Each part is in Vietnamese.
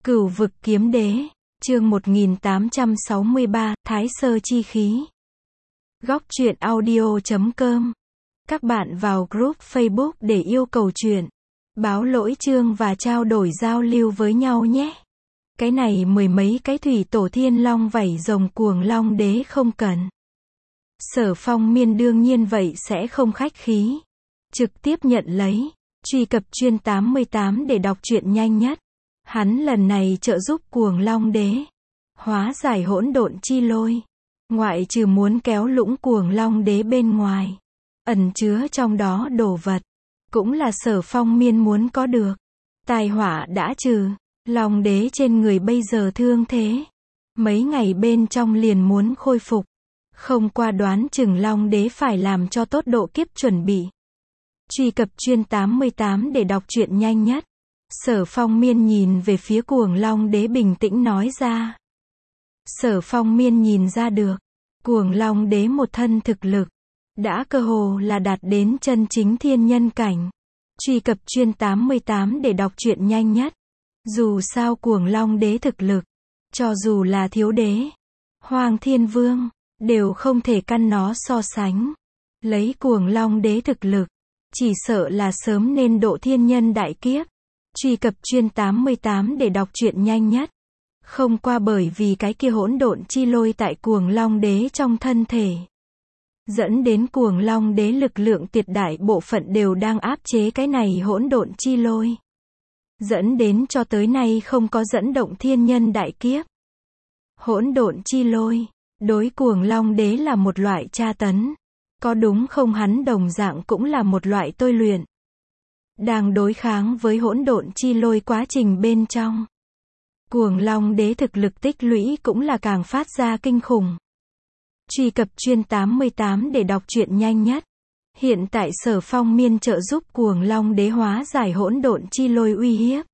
Cửu vực kiếm đế, chương 1863, Thái Sơ chi khí. Góc truyện audio.com. Các bạn vào group Facebook để yêu cầu truyện, báo lỗi chương và trao đổi giao lưu với nhau nhé. Cái này mười mấy cái thủy tổ thiên long vảy rồng cuồng long đế không cần. Sở Phong Miên đương nhiên vậy sẽ không khách khí. Trực tiếp nhận lấy, truy cập chuyên 88 để đọc truyện nhanh nhất. Hắn lần này trợ giúp cuồng long đế hóa giải hỗn độn chi lôi. Ngoại trừ muốn kéo lũng cuồng long đế bên ngoài, ẩn chứa trong đó đồ vật, cũng là Sở Phong Miên muốn có được. Tai họa đã trừ, long đế trên người bây giờ thương thế, mấy ngày bên trong liền muốn khôi phục. Không qua đoán chừng long đế phải làm cho tốt độ kiếp chuẩn bị. Truy cập chuyên 88 để đọc truyện nhanh nhất. Sở Phong Miên nhìn về phía cuồng long đế bình tĩnh nói ra. Sở Phong Miên nhìn ra được, cuồng long đế một thân thực lực, đã cơ hồ là đạt đến chân chính thiên nhân cảnh. Truy cập chuyên 88 để đọc truyện nhanh nhất. Dù sao cuồng long đế thực lực, cho dù là thiếu đế, Hoàng Thiên Vương, đều không thể căn nó so sánh. Lấy cuồng long đế thực lực, chỉ sợ là sớm nên độ thiên nhân đại kiếp. Truy cập chuyên 88 để đọc truyện nhanh nhất. Không qua bởi vì cái kia hỗn độn chi lôi tại cuồng long đế trong thân thể, dẫn đến cuồng long đế lực lượng tuyệt đại bộ phận đều đang áp chế cái này hỗn độn chi lôi. Dẫn đến cho tới nay không có dẫn động thiên nhân đại kiếp. Hỗn độn chi lôi, đối cuồng long đế là một loại tra tấn. Có đúng không, hắn đồng dạng cũng là một loại tôi luyện. Đang đối kháng với hỗn độn chi lôi quá trình bên trong, cuồng long đế thực lực tích lũy cũng là càng phát ra kinh khủng. Truy cập chuyên 88 để đọc truyện nhanh nhất. Hiện tại Sở Phong Miên trợ giúp cuồng long đế hóa giải hỗn độn chi lôi uy hiếp.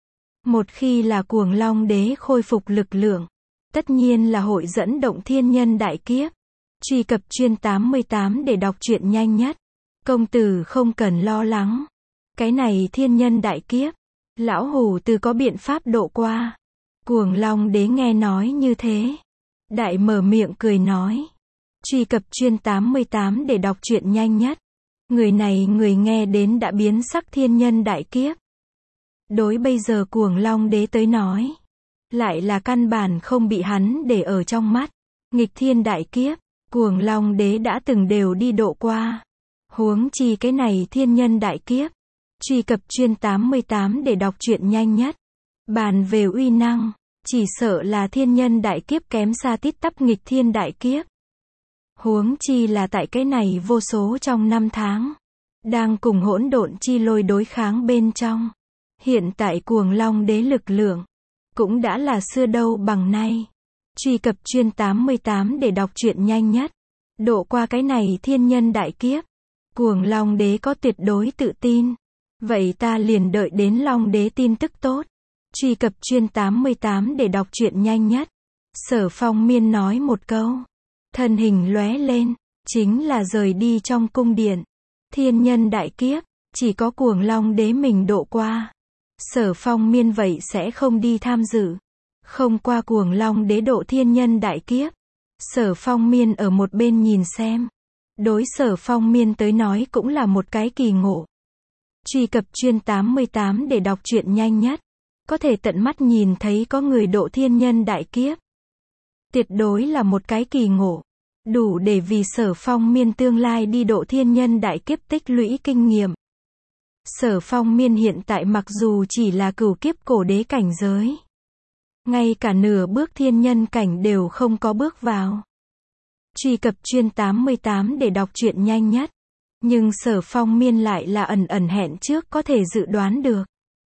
Một khi là cuồng long đế khôi phục lực lượng, tất nhiên là hội dẫn động thiên nhân đại kiếp. Truy cập chuyên 88 để đọc truyện nhanh nhất. Công tử không cần lo lắng. Cái này thiên nhân đại kiếp, lão hủ từ có biện pháp độ qua. Cuồng long đế nghe nói như thế, đại mở miệng cười nói. Truy cập chuyên 88 để đọc truyện nhanh nhất. Người này người nghe đến đã biến sắc thiên nhân đại kiếp. Đối bây giờ cuồng long đế tới nói, lại là căn bản không bị hắn để ở trong mắt. Nghịch thiên đại kiếp, cuồng long đế đã từng đều đi độ qua. Huống chi cái này thiên nhân đại kiếp. Truy cập chuyên 88 để đọc truyện nhanh nhất. Bàn về uy năng, chỉ sợ là thiên nhân đại kiếp kém xa tít tắp nghịch thiên đại kiếp. Huống chi là tại cái này vô số trong năm tháng, đang cùng hỗn độn chi lôi đối kháng bên trong. Hiện tại cuồng long đế lực lượng, cũng đã là xưa đâu bằng nay. Truy cập chuyên 88 để đọc truyện nhanh nhất. Độ qua cái này thiên nhân đại kiếp, cuồng long đế có tuyệt đối tự tin. Vậy ta liền đợi đến long đế tin tức tốt. Truy cập chuyên 88 để đọc truyện nhanh nhất. Sở Phong Miên nói một câu, thân hình lóe lên, chính là rời đi trong cung điện. Thiên nhân đại kiếp, chỉ có cuồng long đế mình độ qua. Sở Phong Miên vậy sẽ không đi tham dự. Không qua cuồng long đế độ thiên nhân đại kiếp. Sở Phong Miên ở một bên nhìn xem. Đối Sở Phong Miên tới nói cũng là một cái kỳ ngộ. Truy cập chuyên 88 để đọc truyện nhanh nhất. Có thể tận mắt nhìn thấy có người độ thiên nhân đại kiếp, tuyệt đối là một cái kỳ ngộ. Đủ để vì Sở Phong Miên tương lai đi độ thiên nhân đại kiếp tích lũy kinh nghiệm. Sở Phong Miên hiện tại mặc dù chỉ là cửu kiếp cổ đế cảnh giới, ngay cả nửa bước thiên nhân cảnh đều không có bước vào. Truy cập chuyên 88 để đọc truyện nhanh nhất. Nhưng Sở Phong Miên lại là ẩn ẩn hẹn trước có thể dự đoán được.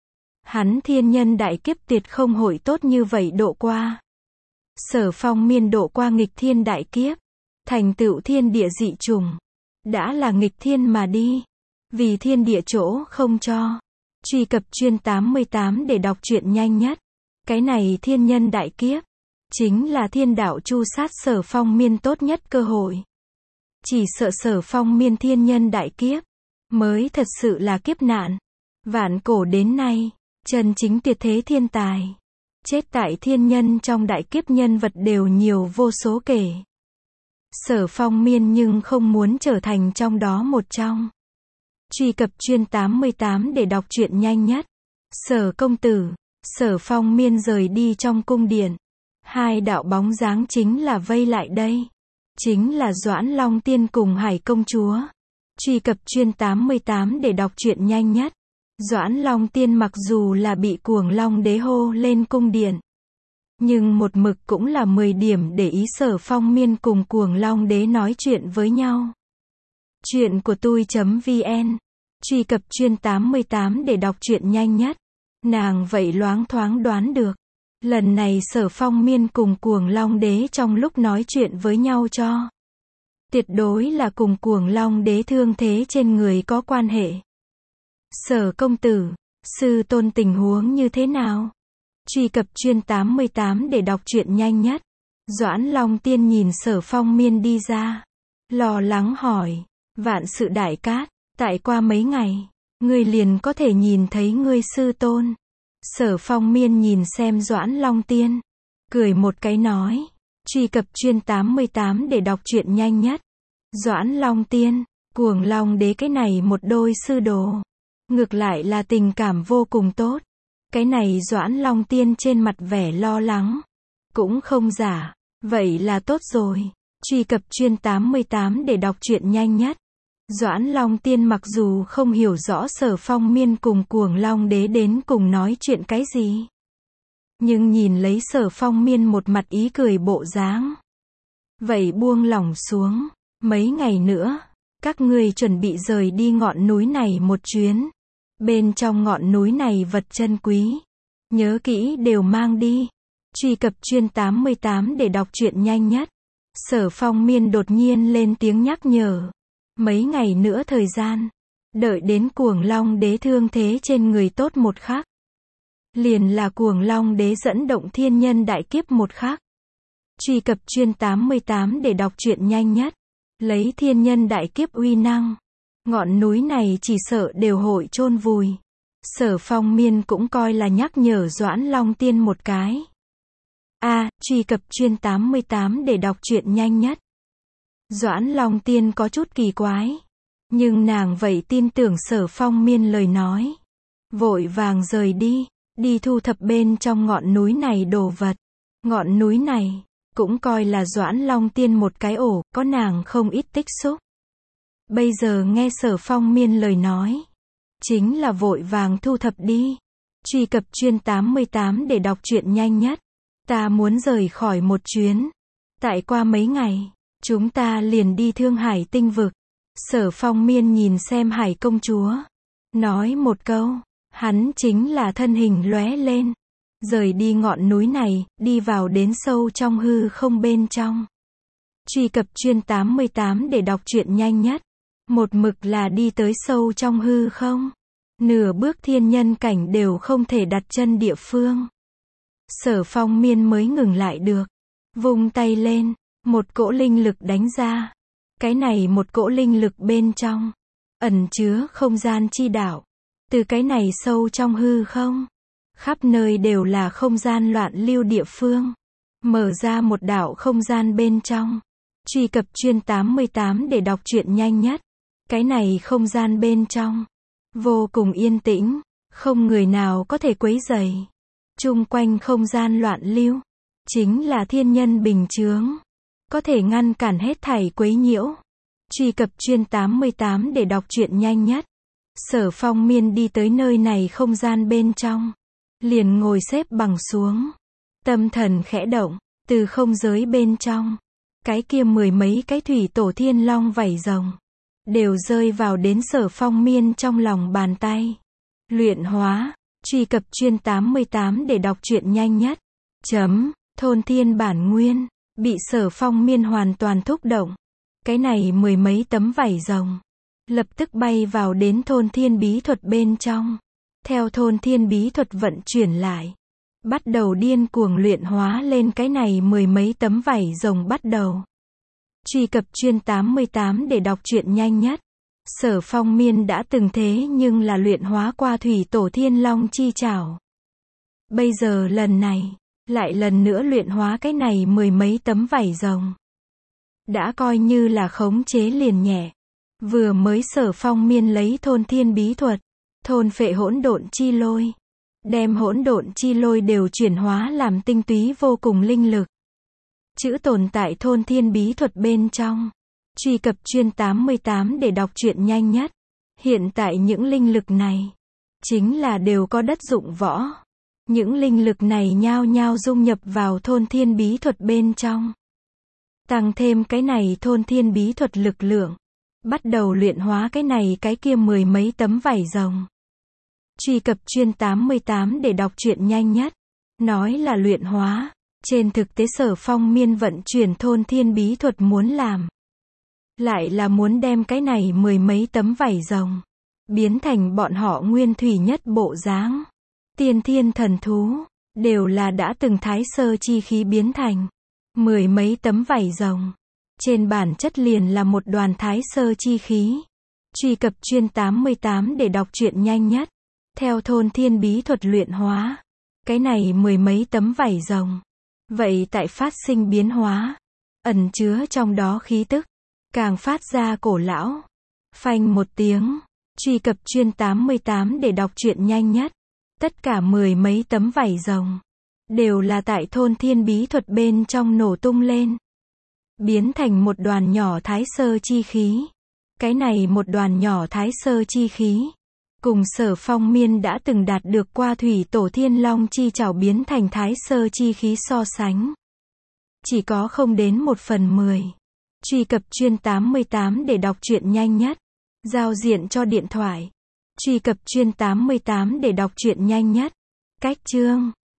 Hắn thiên nhân đại kiếp tuyệt không hội tốt như vậy độ qua. Sở Phong Miên độ qua nghịch thiên đại kiếp, thành tựu thiên địa dị trùng, đã là nghịch thiên mà đi. Vì thiên địa chỗ không cho. Truy cập chuyên 88 để đọc truyện nhanh nhất. Cái này thiên nhân đại kiếp, chính là thiên đạo chu sát Sở Phong Miên tốt nhất cơ hội. Chỉ sợ Sở Phong Miên thiên nhân đại kiếp, mới thật sự là kiếp nạn. Vạn cổ đến nay, chân chính tuyệt thế thiên tài, Chết tại thiên nhân trong đại kiếp nhân vật đều nhiều vô số kể. Sở Phong Miên nhưng không muốn trở thành trong đó một trong. Truy cập Truyện 88 để đọc truyện nhanh nhất. Sở công tử, Sở Phong Miên rời đi trong cung điện. Hai đạo bóng dáng chính là vây lại đây. Chính là Doãn Long Tiên cùng Hải công chúa. Truy cập Truyện 88 để đọc truyện nhanh nhất. Doãn Long Tiên mặc dù là bị Cuồng Long Đế hô lên cung điện, nhưng một mực cũng là 10 điểm để ý Sở Phong Miên cùng Cuồng Long Đế nói chuyện với nhau. Chuyện của tôi.vn. Truy cập Truyện 88 để đọc truyện nhanh nhất. Nàng vậy loáng thoáng đoán được. Lần này Sở Phong Miên cùng Cuồng Long Đế trong lúc nói chuyện với nhau cho tuyệt đối là cùng Cuồng Long Đế thương thế trên người có quan hệ. Sở công tử, sư tôn tình huống như thế nào? Truy cập Truyện 88 để đọc truyện nhanh nhất. Doãn Long Tiên nhìn Sở Phong Miên đi ra, lo lắng hỏi, vạn sự đại cát, tại qua mấy ngày, ngươi liền có thể nhìn thấy ngươi sư tôn. Sở Phong Miên nhìn xem Doãn Long Tiên, cười một cái nói, truy cập Truyện 88 để đọc truyện nhanh nhất. Doãn Long Tiên, Cuồng Long Đế cái này một đôi sư đồ, ngược lại là tình cảm vô cùng tốt. Cái này Doãn Long Tiên trên mặt vẻ lo lắng, cũng không giả, vậy là tốt rồi. Truy cập Truyện 88 để đọc truyện nhanh nhất. Doãn Long Tiên mặc dù không hiểu rõ Sở Phong Miên cùng Cuồng Long Đế đến cùng nói chuyện cái gì, nhưng nhìn lấy Sở Phong Miên một mặt ý cười bộ dáng, vậy buông lỏng xuống. Mấy ngày nữa, các ngươi chuẩn bị rời đi ngọn núi này một chuyến. Bên trong ngọn núi này vật chân quý, nhớ kỹ đều mang đi. Truy cập Truyện 88 để đọc truyện nhanh nhất. Sở Phong Miên đột nhiên lên tiếng nhắc nhở. Mấy ngày nữa thời gian, đợi đến Cuồng Long Đế thương thế trên người tốt một khắc, liền là Cuồng Long Đế dẫn động thiên nhân đại kiếp một khắc. Truy cập Truyện 88 để đọc truyện nhanh nhất. Lấy thiên nhân đại kiếp uy năng, ngọn núi này chỉ sợ đều hội chôn vùi. Sở Phong Miên cũng coi là nhắc nhở Doãn Long Tiên một cái. Truy cập Truyện 88 để đọc truyện nhanh nhất. Doãn Long Tiên có chút kỳ quái, nhưng nàng vậy tin tưởng Sở Phong Miên lời nói, vội vàng rời đi, đi thu thập bên trong ngọn núi này đồ vật. Ngọn núi này cũng coi là Doãn Long Tiên một cái ổ, có nàng không ít tích xúc. Bây giờ nghe Sở Phong Miên lời nói, chính là vội vàng thu thập đi. Truy cập Truyện 88 để đọc truyện nhanh nhất. Ta muốn rời khỏi một chuyến. Tại qua mấy ngày, chúng ta liền đi Thương Hải tinh vực. Sở Phong Miên nhìn xem Hải công chúa, nói một câu, hắn chính là thân hình lóe lên, rời đi ngọn núi này, đi vào đến sâu trong hư không bên trong. Truy cập Truyện 88 để đọc truyện nhanh nhất. Một mực là đi tới sâu trong hư không, nửa bước thiên nhân cảnh đều không thể đặt chân địa phương. Sở Phong Miên mới ngừng lại được, vung tay lên, một cỗ linh lực đánh ra. Cái này một cỗ linh lực bên trong ẩn chứa không gian chi đạo. Từ cái này sâu trong hư không, khắp nơi đều là không gian loạn lưu địa phương, mở ra một đạo không gian bên trong. Truy cập Truyện 88 để đọc truyện nhanh nhất. Cái này không gian bên trong vô cùng yên tĩnh, không người nào có thể quấy rầy. Chung quanh không gian loạn lưu chính là thiên nhân bình chướng, có thể ngăn cản hết thảy quấy nhiễu. Truy cập Truyện 88 để đọc truyện nhanh nhất. Sở Phong Miên đi tới nơi này không gian bên trong, liền ngồi xếp bằng xuống, tâm thần khẽ động, từ không giới bên trong, cái kia 10 mấy cái thủy tổ thiên long vảy rồng đều rơi vào đến Sở Phong Miên trong lòng bàn tay. Luyện hóa. Truy cập Truyện 88 để đọc truyện nhanh nhất. Thôn thiên bản nguyên bị Sở Phong Miên hoàn toàn thúc động. Cái này 10 mấy tấm vảy rồng lập tức bay vào đến thôn thiên bí thuật bên trong. Theo thôn thiên bí thuật vận chuyển lại, bắt đầu điên cuồng luyện hóa lên cái này 10 mấy tấm vảy rồng bắt đầu. Truy cập Truyện 88 để đọc truyện nhanh nhất. Sở Phong Miên đã từng thế nhưng là luyện hóa qua thủy tổ thiên long chi chảo. Bây giờ lần này, lại lần nữa luyện hóa cái này mười mấy tấm vảy rồng. Đã coi như là khống chế liền nhẹ. Vừa mới Sở Phong Miên lấy thôn thiên bí thuật, thôn phệ hỗn độn chi lôi, đem hỗn độn chi lôi đều chuyển hóa làm tinh túy vô cùng linh lực. Chữ tồn tại thôn thiên bí thuật bên trong. Truy cập chuyên 88 để đọc truyện nhanh nhất. Hiện tại những linh lực này, chính là đều có đất dụng võ. Những linh lực này nhao nhao dung nhập vào thôn thiên bí thuật bên trong. Tăng thêm cái này thôn thiên bí thuật lực lượng. Bắt đầu luyện hóa cái này cái kia mười mấy tấm vảy rồng. Truy cập chuyên 88 để đọc truyện nhanh nhất. Nói là luyện hóa. Trên thực tế Sở Phong Miên vận chuyển thôn thiên bí thuật muốn làm. Lại là muốn đem cái này mười mấy tấm vảy rồng. Biến thành bọn họ nguyên thủy nhất bộ dáng. Tiên thiên thần thú. Đều là đã từng thái sơ chi khí biến thành. Mười mấy tấm vảy rồng. Trên bản chất liền là một đoàn thái sơ chi khí. Truy cập chuyên 88 để đọc truyện nhanh nhất. Theo thôn thiên bí thuật luyện hóa. Cái này mười mấy tấm vảy rồng. Vậy tại phát sinh biến hóa. Ẩn chứa trong đó khí tức. Càng phát ra cổ lão. Phanh một tiếng. Truy cập chuyên 88 để đọc truyện nhanh nhất. Tất cả mười mấy tấm vảy rồng. Đều là tại thôn thiên bí thuật bên trong nổ tung lên. Biến thành một đoàn nhỏ thái sơ chi khí. Cái này một đoàn nhỏ thái sơ chi khí. Cùng Sở Phong Miên đã từng đạt được qua thủy tổ thiên long chi trảo biến thành thái sơ chi khí so sánh. Chỉ có không đến 1/10. Truy cập chuyên 88 để đọc truyện nhanh nhất. Giao diện cho điện thoại. Truy cập chuyên 88 để đọc truyện nhanh nhất. Cách chương.